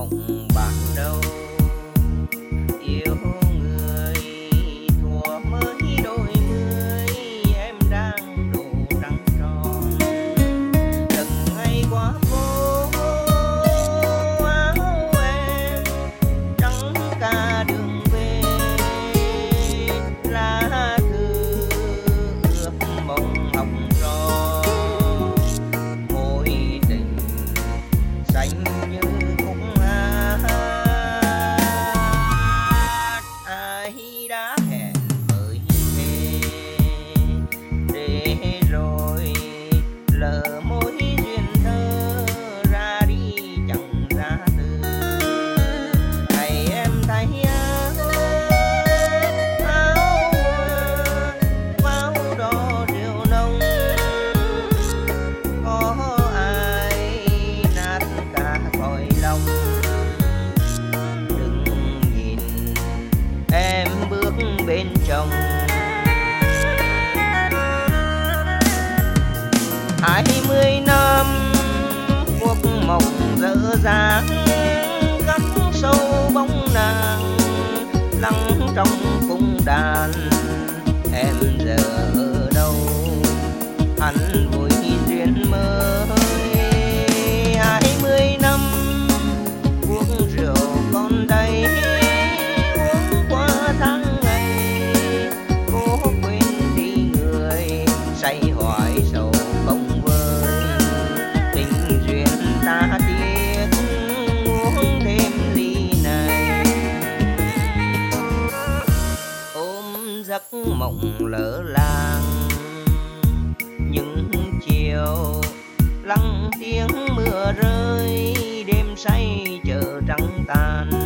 mộng ban đầu yêu người thuở mới đôi mươi, em đang độ trăng tròn từng ngày qua phố áo em trắng cả đường về lá thư ước mộng học trò mối tình xanh như khúc hát ai đã hẹn với thề để rồi lỡ mối duyên thơ ra đi chẳng ra từ ngày em thấy áo máu đỏ rượu nồng có ai nát cả cõi lòng đừng nhìn em bước bên chồng 20 năm cuộc mộng dở dang gắn sâu bóng nàng lắng trong cung đàn em giờ ở đâu hắn vui duyên mới 20 năm uống rượu còn đây uống qua tháng ngày cố quên đi người say hoài sầu không vơi tình duyên ta tiếc uống thêm ly này ôm giấc mộng lỡ làng những chiều lặng tiếng mưa rơi đêm say chờ trắng tàn